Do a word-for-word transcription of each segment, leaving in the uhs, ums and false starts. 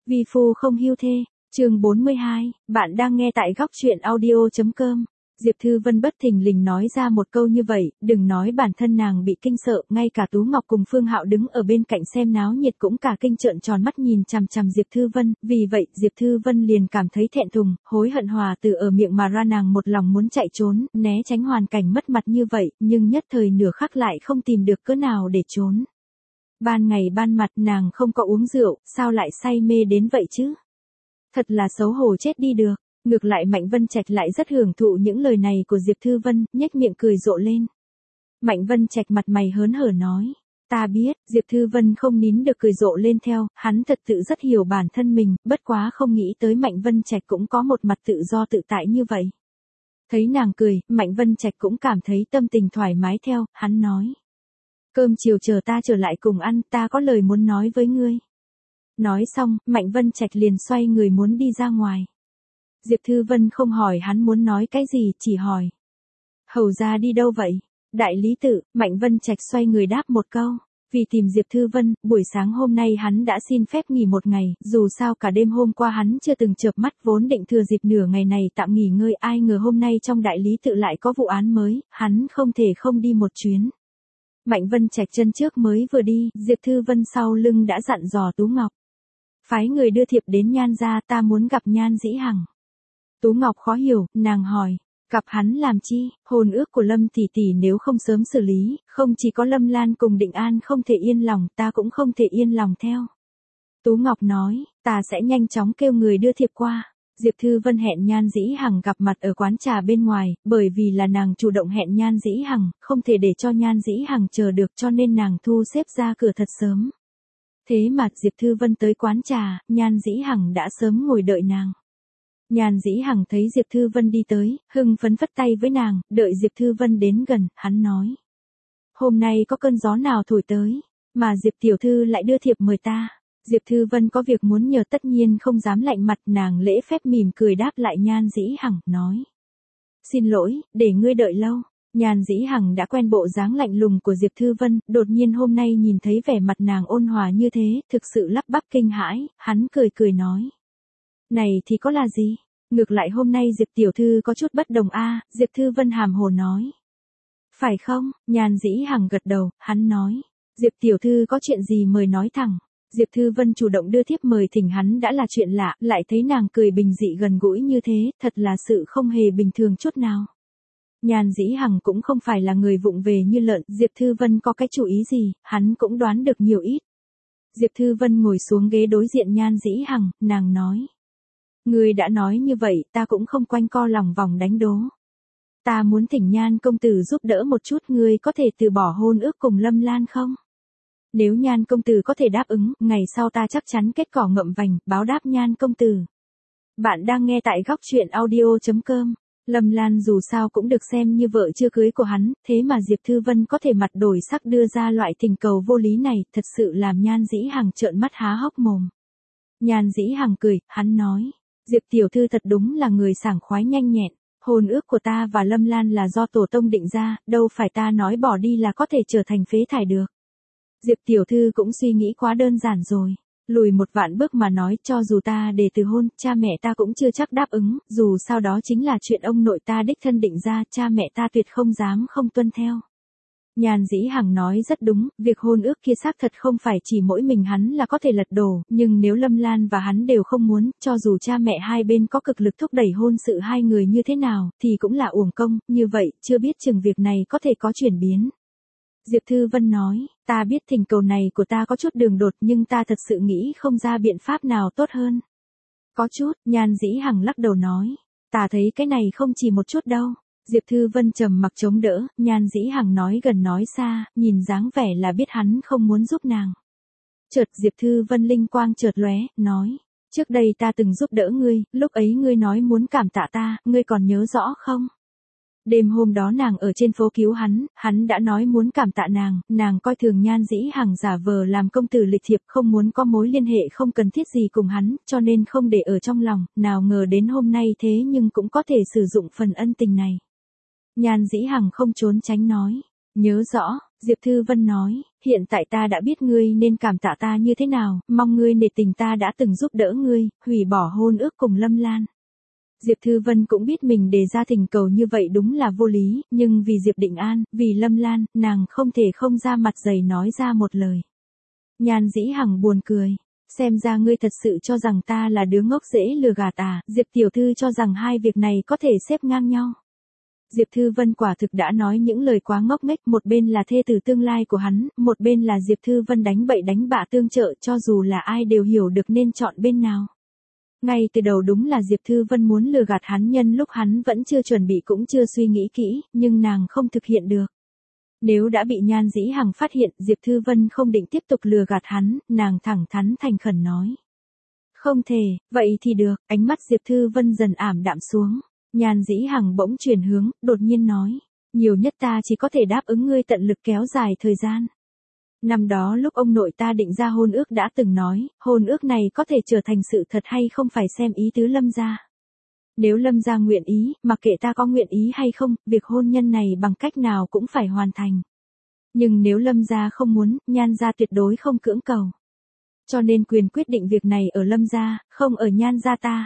Vi phu không hưu thê, chương bốn mươi hai, bạn đang nghe tại góc truyện audio.com. Diệp Thư Vân bất thình lình nói ra một câu như vậy, đừng nói bản thân nàng bị kinh sợ, ngay cả Tú Ngọc cùng Phương Hạo đứng ở bên cạnh xem náo nhiệt cũng cả kinh trợn tròn mắt nhìn chằm chằm Diệp Thư Vân, vì vậy Diệp Thư Vân liền cảm thấy thẹn thùng, hối hận hòa từ ở miệng mà ra, nàng một lòng muốn chạy trốn, né tránh hoàn cảnh mất mặt như vậy, nhưng nhất thời nửa khắc lại không tìm được cớ nào để trốn. Ban ngày ban mặt nàng không có uống rượu, sao lại say mê đến vậy chứ? Thật là xấu hổ chết đi được. Ngược lại Mạnh Vân Trạch lại rất hưởng thụ những lời này của Diệp Thư Vân, nhếch miệng cười rộ lên. Mạnh Vân Trạch mặt mày hớn hở nói, ta biết, Diệp Thư Vân không nín được cười rộ lên theo, hắn thật tự rất hiểu bản thân mình, bất quá không nghĩ tới Mạnh Vân Trạch cũng có một mặt tự do tự tại như vậy. Thấy nàng cười, Mạnh Vân Trạch cũng cảm thấy tâm tình thoải mái theo, hắn nói. Cơm chiều chờ ta trở lại cùng ăn, ta có lời muốn nói với ngươi. Nói xong, Mạnh Vân Trạch liền xoay người muốn đi ra ngoài. Diệp Thư Vân không hỏi hắn muốn nói cái gì, chỉ hỏi. Hầu ra đi đâu vậy? Đại lý tự, Mạnh Vân Trạch xoay người đáp một câu. Vì tìm Diệp Thư Vân, buổi sáng hôm nay hắn đã xin phép nghỉ một ngày, dù sao cả đêm hôm qua hắn chưa từng chợp mắt, vốn định thừa dịp nửa ngày này tạm nghỉ ngơi, ai ngờ hôm nay trong đại lý tự lại có vụ án mới, hắn không thể không đi một chuyến. Mạnh Vân Trạch chân trước mới vừa đi, Diệp Thư Vân sau lưng đã dặn dò Tú Ngọc. Phái người đưa thiệp đến Nhan gia, ta muốn gặp Nhan Dĩ Hằng. Tú Ngọc khó hiểu, nàng hỏi, gặp hắn làm chi, hôn ước của Lâm tỷ tỷ nếu không sớm xử lý, không chỉ có Lâm Lan cùng Định An không thể yên lòng, ta cũng không thể yên lòng theo. Tú Ngọc nói, ta sẽ nhanh chóng kêu người đưa thiệp qua. Diệp Thư Vân hẹn Nhan Dĩ Hằng gặp mặt ở quán trà bên ngoài, bởi vì là nàng chủ động hẹn Nhan Dĩ Hằng, không thể để cho Nhan Dĩ Hằng chờ được cho nên nàng thu xếp ra cửa thật sớm. Thế mà Diệp Thư Vân tới quán trà, Nhan Dĩ Hằng đã sớm ngồi đợi nàng. Nhan Dĩ Hằng thấy Diệp Thư Vân đi tới, hưng phấn phất tay với nàng, đợi Diệp Thư Vân đến gần, hắn nói. Hôm nay có cơn gió nào thổi tới, mà Diệp Tiểu Thư lại đưa thiệp mời ta. Diệp Thư Vân có việc muốn nhờ tất nhiên không dám lạnh mặt, nàng lễ phép mỉm cười đáp lại Nhan Dĩ Hằng, nói. Xin lỗi, để ngươi đợi lâu. Nhan Dĩ Hằng đã quen bộ dáng lạnh lùng của Diệp Thư Vân, đột nhiên hôm nay nhìn thấy vẻ mặt nàng ôn hòa như thế, thực sự lắp bắp kinh hãi, hắn cười cười nói. Này thì có là gì? Ngược lại hôm nay Diệp Tiểu Thư có chút bất đồng a. À, Diệp Thư Vân hàm hồ nói. Phải không? Nhan Dĩ Hằng gật đầu, hắn nói. Diệp Tiểu Thư có chuyện gì mời nói thẳng. Diệp Thư Vân chủ động đưa thiếp mời thỉnh hắn đã là chuyện lạ, lại thấy nàng cười bình dị gần gũi như thế, thật là sự không hề bình thường chút nào. Nhan Dĩ Hằng cũng không phải là người vụng về như lợn, Diệp Thư Vân có cái chủ ý gì, hắn cũng đoán được nhiều ít. Diệp Thư Vân ngồi xuống ghế đối diện Nhan Dĩ Hằng, nàng nói. Ngươi đã nói như vậy, ta cũng không quanh co lòng vòng đánh đố. Ta muốn thỉnh Nhan công tử giúp đỡ một chút, ngươi có thể từ bỏ hôn ước cùng Lâm Lan không? Nếu Nhan công tử có thể đáp ứng, ngày sau ta chắc chắn kết cỏ ngậm vành, báo đáp Nhan công tử. Bạn đang nghe tại góc truyện audio.com. Lâm Lan dù sao cũng được xem như vợ chưa cưới của hắn, thế mà Diệp Thư Vân có thể mặt đổi sắc đưa ra loại tình cầu vô lý này, thật sự làm Nhan Dĩ Hằng trợn mắt há hốc mồm. Nhan Dĩ Hằng cười, hắn nói. Diệp Tiểu Thư thật đúng là người sảng khoái nhanh nhẹn, hôn ước của ta và Lâm Lan là do tổ tông định ra, đâu phải ta nói bỏ đi là có thể trở thành phế thải được. Diệp Tiểu Thư cũng suy nghĩ quá đơn giản rồi, lùi một vạn bước mà nói, cho dù ta để từ hôn, cha mẹ ta cũng chưa chắc đáp ứng, dù sao đó chính là chuyện ông nội ta đích thân định ra, cha mẹ ta tuyệt không dám không tuân theo. Nhan Dĩ Hằng nói rất đúng, việc hôn ước kia xác thật không phải chỉ mỗi mình hắn là có thể lật đổ, nhưng nếu Lâm Lan và hắn đều không muốn, cho dù cha mẹ hai bên có cực lực thúc đẩy hôn sự hai người như thế nào, thì cũng là uổng công, như vậy, chưa biết chừng việc này có thể có chuyển biến. Diệp Thư Vân nói, ta biết thỉnh cầu này của ta có chút đường đột nhưng ta thật sự nghĩ không ra biện pháp nào tốt hơn. Có chút, Nhan Dĩ Hằng lắc đầu nói, ta thấy cái này không chỉ một chút đâu. Diệp Thư Vân trầm mặc chống đỡ, Nhan Dĩ Hằng nói gần nói xa, nhìn dáng vẻ là biết hắn không muốn giúp nàng. Chợt Diệp Thư Vân linh quang chợt lóe, nói, trước đây ta từng giúp đỡ ngươi, lúc ấy ngươi nói muốn cảm tạ ta, ngươi còn nhớ rõ không? Đêm hôm đó nàng ở trên phố cứu hắn, hắn đã nói muốn cảm tạ nàng, nàng coi thường Nhan Dĩ Hằng giả vờ làm công tử lịch thiệp, không muốn có mối liên hệ không cần thiết gì cùng hắn, cho nên không để ở trong lòng, nào ngờ đến hôm nay thế nhưng cũng có thể sử dụng phần ân tình này. Nhan Dĩ Hằng không trốn tránh nói, nhớ rõ, Diệp Thư Vân nói, hiện tại ta đã biết ngươi nên cảm tạ ta như thế nào, mong ngươi nể tình ta đã từng giúp đỡ ngươi, hủy bỏ hôn ước cùng Lâm Lan. Diệp Thư Vân cũng biết mình đề ra thỉnh cầu như vậy đúng là vô lý, nhưng vì Diệp Định An, vì Lâm Lan, nàng không thể không ra mặt dày nói ra một lời. Nhan Dĩ Hằng buồn cười, xem ra ngươi thật sự cho rằng ta là đứa ngốc dễ lừa gạt à, Diệp tiểu thư cho rằng hai việc này có thể xếp ngang nhau. Diệp Thư Vân quả thực đã nói những lời quá ngốc nghếch, một bên là thê tử tương lai của hắn, một bên là Diệp Thư Vân đánh bậy đánh bạ tương trợ, cho dù là ai đều hiểu được nên chọn bên nào. Ngay từ đầu đúng là Diệp Thư Vân muốn lừa gạt hắn nhân lúc hắn vẫn chưa chuẩn bị cũng chưa suy nghĩ kỹ, nhưng nàng không thực hiện được. Nếu đã bị Nhan Dĩ Hằng phát hiện, Diệp Thư Vân không định tiếp tục lừa gạt hắn, nàng thẳng thắn thành khẩn nói. Không thể, vậy thì được, ánh mắt Diệp Thư Vân dần ảm đạm xuống. Nhan Dĩ Hằng bỗng chuyển hướng, đột nhiên nói, nhiều nhất ta chỉ có thể đáp ứng ngươi tận lực kéo dài thời gian. Năm đó lúc ông nội ta định ra hôn ước đã từng nói, hôn ước này có thể trở thành sự thật hay không phải xem ý tứ Lâm gia. Nếu Lâm gia nguyện ý, mặc kệ ta có nguyện ý hay không, việc hôn nhân này bằng cách nào cũng phải hoàn thành. Nhưng nếu Lâm gia không muốn, Nhan gia tuyệt đối không cưỡng cầu. Cho nên quyền quyết định việc này ở Lâm gia, không ở Nhan gia ta.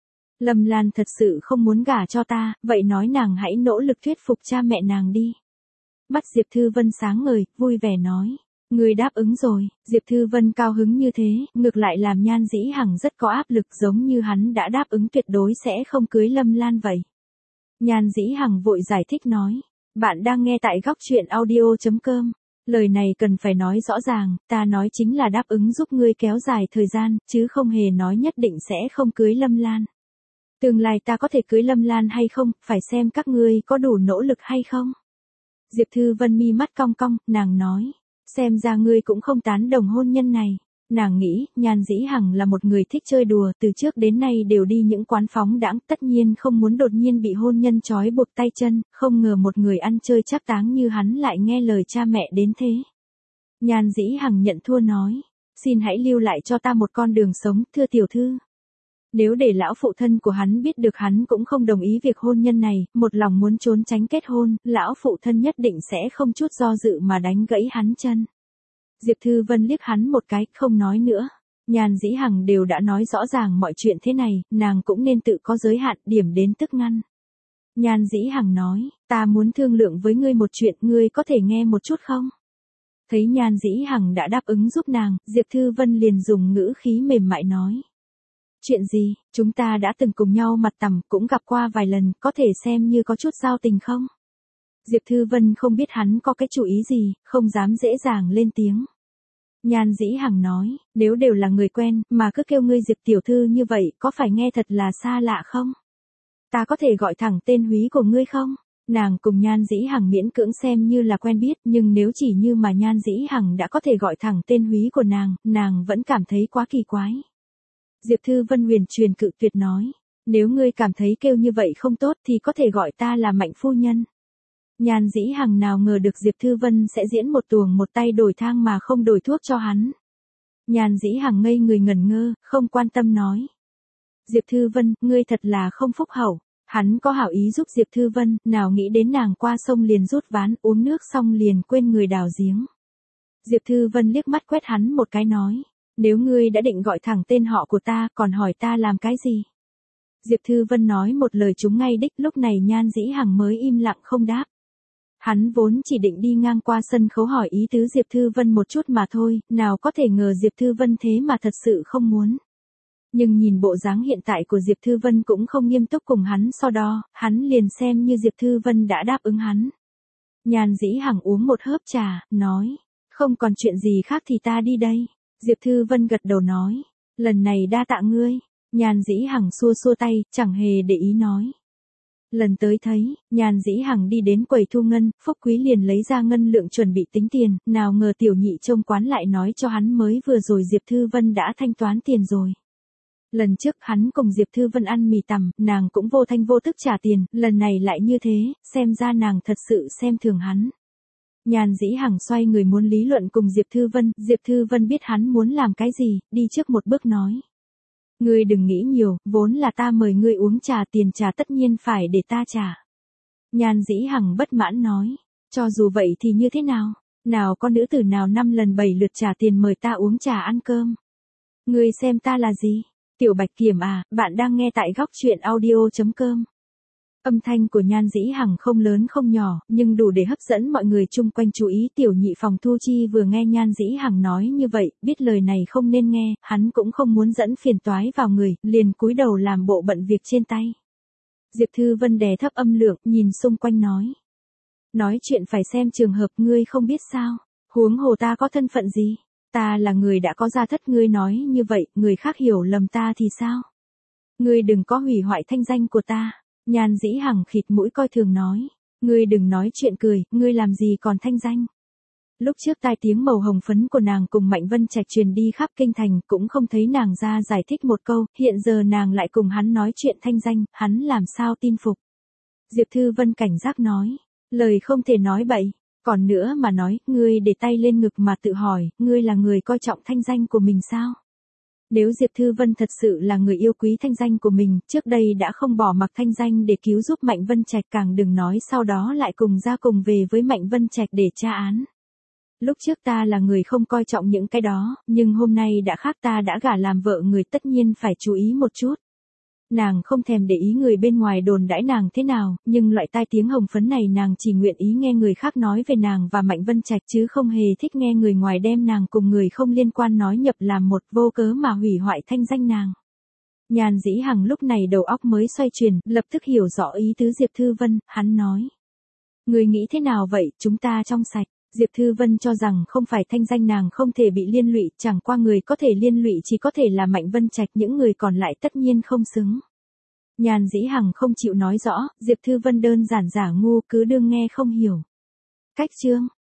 Lâm Lan thật sự không muốn gả cho ta, vậy nói nàng hãy nỗ lực thuyết phục cha mẹ nàng đi. Mắt Diệp Thư Vân sáng ngời, vui vẻ nói. Người đáp ứng rồi, Diệp Thư Vân cao hứng như thế, ngược lại làm Nhan Dĩ Hằng rất có áp lực giống như hắn đã đáp ứng tuyệt đối sẽ không cưới Lâm Lan vậy. Nhan Dĩ Hằng vội giải thích nói, bạn đang nghe tại góc truyện audio chấm com. Lời này cần phải nói rõ ràng, ta nói chính là đáp ứng giúp ngươi kéo dài thời gian, chứ không hề nói nhất định sẽ không cưới Lâm Lan. Tương lai ta có thể cưới Lâm Lan hay không, phải xem các ngươi có đủ nỗ lực hay không. Diệp Thư Vân mi mắt cong cong, nàng nói. Xem ra ngươi cũng không tán đồng hôn nhân này. Nàng nghĩ, Nhan Dĩ Hằng là một người thích chơi đùa, từ trước đến nay đều đi những quán phóng đãng, tất nhiên không muốn đột nhiên bị hôn nhân trói buộc tay chân, không ngờ một người ăn chơi chắc táng như hắn lại nghe lời cha mẹ đến thế. Nhan Dĩ Hằng nhận thua nói, xin hãy lưu lại cho ta một con đường sống, thưa tiểu thư. Nếu để lão phụ thân của hắn biết được hắn cũng không đồng ý việc hôn nhân này, một lòng muốn trốn tránh kết hôn, lão phụ thân nhất định sẽ không chút do dự mà đánh gãy hắn chân. Diệp Thư Vân liếc hắn một cái, không nói nữa. Nhan Dĩ Hằng đều đã nói rõ ràng mọi chuyện thế này, nàng cũng nên tự có giới hạn, điểm đến tức ngăn. Nhan Dĩ Hằng nói, ta muốn thương lượng với ngươi một chuyện, ngươi có thể nghe một chút không? Thấy Nhan Dĩ Hằng đã đáp ứng giúp nàng, Diệp Thư Vân liền dùng ngữ khí mềm mại nói. Chuyện gì, chúng ta đã từng cùng nhau mặt tằm, cũng gặp qua vài lần, có thể xem như có chút giao tình không? Diệp Thư Vân không biết hắn có cái chủ ý gì, không dám dễ dàng lên tiếng. Nhan Dĩ Hằng nói, nếu đều là người quen, mà cứ kêu ngươi Diệp tiểu thư như vậy, có phải nghe thật là xa lạ không? Ta có thể gọi thẳng tên húy của ngươi không? Nàng cùng Nhan Dĩ Hằng miễn cưỡng xem như là quen biết, nhưng nếu chỉ như mà Nhan Dĩ Hằng đã có thể gọi thẳng tên húy của nàng, nàng vẫn cảm thấy quá kỳ quái. Diệp Thư Vân huyền truyền cự tuyệt nói, nếu ngươi cảm thấy kêu như vậy không tốt thì có thể gọi ta là Mạnh phu nhân. Nhan Dĩ Hằng nào ngờ được Diệp Thư Vân sẽ diễn một tuồng một tay đổi thang mà không đổi thuốc cho hắn. Nhan Dĩ Hằng ngây người ngẩn ngơ, không quan tâm nói. Diệp Thư Vân, ngươi thật là không phúc hậu. Hắn có hảo ý giúp Diệp Thư Vân, nào nghĩ đến nàng qua sông liền rút ván, uống nước xong liền quên người đào giếng. Diệp Thư Vân liếc mắt quét hắn một cái nói. Nếu ngươi đã định gọi thẳng tên họ của ta, còn hỏi ta làm cái gì? Diệp Thư Vân nói một lời trúng ngay đích, lúc này Nhan Dĩ Hằng mới im lặng không đáp. Hắn vốn chỉ định đi ngang qua sân khấu hỏi ý tứ Diệp Thư Vân một chút mà thôi, nào có thể ngờ Diệp Thư Vân thế mà thật sự không muốn. Nhưng nhìn bộ dáng hiện tại của Diệp Thư Vân cũng không nghiêm túc cùng hắn so đo, hắn liền xem như Diệp Thư Vân đã đáp ứng hắn. Nhan Dĩ Hằng uống một hớp trà, nói, không còn chuyện gì khác thì ta đi đây. Diệp Thư Vân gật đầu nói, lần này đa tạ ngươi. Nhan Dĩ Hằng xua xua tay, chẳng hề để ý nói. Lần tới thấy, Nhan Dĩ Hằng đi đến quầy thu ngân, Phúc Quý liền lấy ra ngân lượng chuẩn bị tính tiền, nào ngờ tiểu nhị trông quán lại nói cho hắn mới vừa rồi Diệp Thư Vân đã thanh toán tiền rồi. Lần trước hắn cùng Diệp Thư Vân ăn mì tằm, nàng cũng vô thanh vô tức trả tiền, lần này lại như thế, xem ra nàng thật sự xem thường hắn. Nhan Dĩ Hằng xoay người muốn lý luận cùng Diệp Thư Vân, Diệp Thư Vân biết hắn muốn làm cái gì, đi trước một bước nói. Ngươi đừng nghĩ nhiều, vốn là ta mời ngươi uống trà, tiền trà tất nhiên phải để ta trả. Nhan Dĩ Hằng bất mãn nói, cho dù vậy thì như thế nào? Nào có nữ tử nào năm lần bảy lượt trả tiền mời ta uống trà ăn cơm. Ngươi xem ta là gì? Tiểu Bạch Kiểm à, bạn đang nghe tại góc truyện audio.com. Âm thanh của Nhan Dĩ Hằng không lớn không nhỏ, nhưng đủ để hấp dẫn mọi người chung quanh chú ý. Tiểu nhị phòng Thu Chi vừa nghe Nhan Dĩ Hằng nói như vậy, biết lời này không nên nghe, hắn cũng không muốn dẫn phiền toái vào người, liền cúi đầu làm bộ bận việc trên tay. Diệp Thư Vân đè thấp âm lượng, nhìn xung quanh nói. Nói chuyện phải xem trường hợp, ngươi không biết sao, huống hồ ta có thân phận gì, ta là người đã có gia thất, ngươi nói như vậy, người khác hiểu lầm ta thì sao? Ngươi đừng có hủy hoại thanh danh của ta. Nhan Dĩ Hằng khịt mũi coi thường nói, ngươi đừng nói chuyện cười, ngươi làm gì còn thanh danh. Lúc trước tai tiếng màu hồng phấn của nàng cùng Mạnh Vân Trạch truyền đi khắp kinh thành, cũng không thấy nàng ra giải thích một câu, hiện giờ nàng lại cùng hắn nói chuyện thanh danh, hắn làm sao tin phục. Diệp Thư Vân cảnh giác nói, lời không thể nói bậy, còn nữa mà nói, ngươi để tay lên ngực mà tự hỏi, ngươi là người coi trọng thanh danh của mình sao? Nếu Diệp Thư Vân thật sự là người yêu quý thanh danh của mình, trước đây đã không bỏ mặc thanh danh để cứu giúp Mạnh Vân Trạch, càng đừng nói sau đó lại cùng ra cùng về với Mạnh Vân Trạch để tra án. Lúc trước ta là người không coi trọng những cái đó, nhưng hôm nay đã khác, ta đã gả làm vợ người, tất nhiên phải chú ý một chút. Nàng không thèm để ý người bên ngoài đồn đãi nàng thế nào, nhưng loại tai tiếng hồng phấn này nàng chỉ nguyện ý nghe người khác nói về nàng và Mạnh Vân Trạch, chứ không hề thích nghe người ngoài đem nàng cùng người không liên quan nói nhập làm một, vô cớ mà hủy hoại thanh danh nàng. Nhan Dĩ Hằng lúc này đầu óc mới xoay chuyển, lập tức hiểu rõ ý tứ Diệp Thư Vân, hắn nói. Người nghĩ thế nào vậy, chúng ta trong sạch. Diệp Thư Vân cho rằng không phải thanh danh nàng không thể bị liên lụy, chẳng qua người có thể liên lụy chỉ có thể là Mạnh Vân Trạch, những người còn lại tất nhiên không xứng. Nhan Dĩ Hằng không chịu nói rõ, Diệp Thư Vân đơn giản giả ngu, cứ đương nghe không hiểu. Cách chương,